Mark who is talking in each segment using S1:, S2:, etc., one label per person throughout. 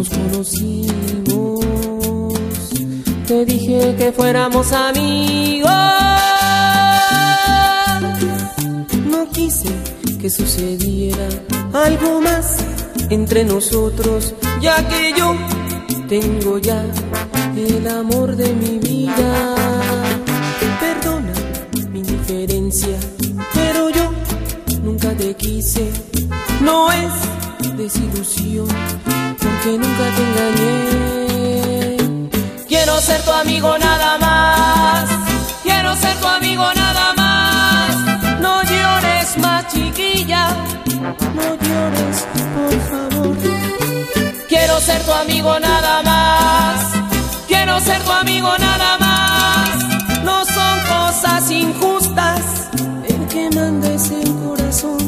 S1: conocimos, te dije que fuéramos amigos. No quise que sucediera algo más entre nosotros, ya que yo tengo ya el amor de mi vida. Perdona mi indiferencia, pero yo nunca te quise. No es desilusión, porque nunca te engañé. Quiero ser tu amigo nada más, quiero ser tu amigo nada más. No llores más, chiquilla, no llores, por favor. Quiero ser tu amigo nada más, quiero ser tu amigo nada más. No son cosas injustas, el que manda es el corazón.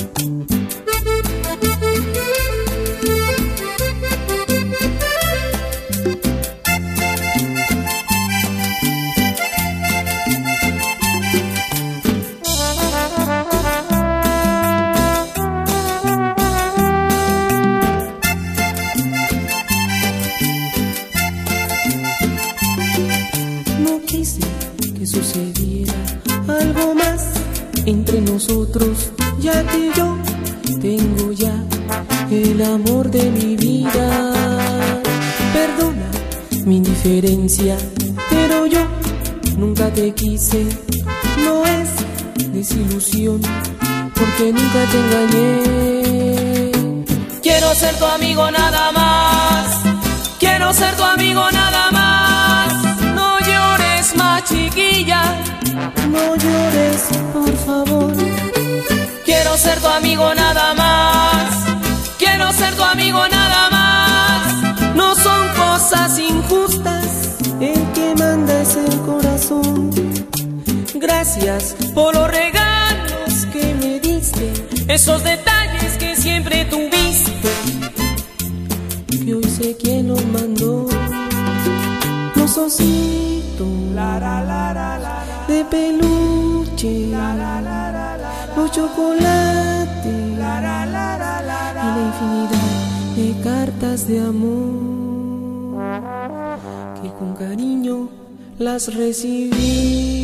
S1: Sucediera algo más entre nosotros, ya que yo tengo ya el amor de mi vida. Perdona mi indiferencia, pero yo nunca te quise. No es desilusión, porque nunca te engañé. Quiero ser tu amigo nada más, quiero ser tu amigo nada más. No llores más, chiquilla, no llores, por favor. Quiero ser tu amigo nada más, quiero ser tu amigo nada más. No son cosas injustas, el que manda es el corazón. Gracias por los regalos que me diste, esos detalles que siempre tuviste, que hoy sé quién los mandó. Los ositos de peluche, los chocolates y la infinidad de cartas de amor que con cariño las recibí.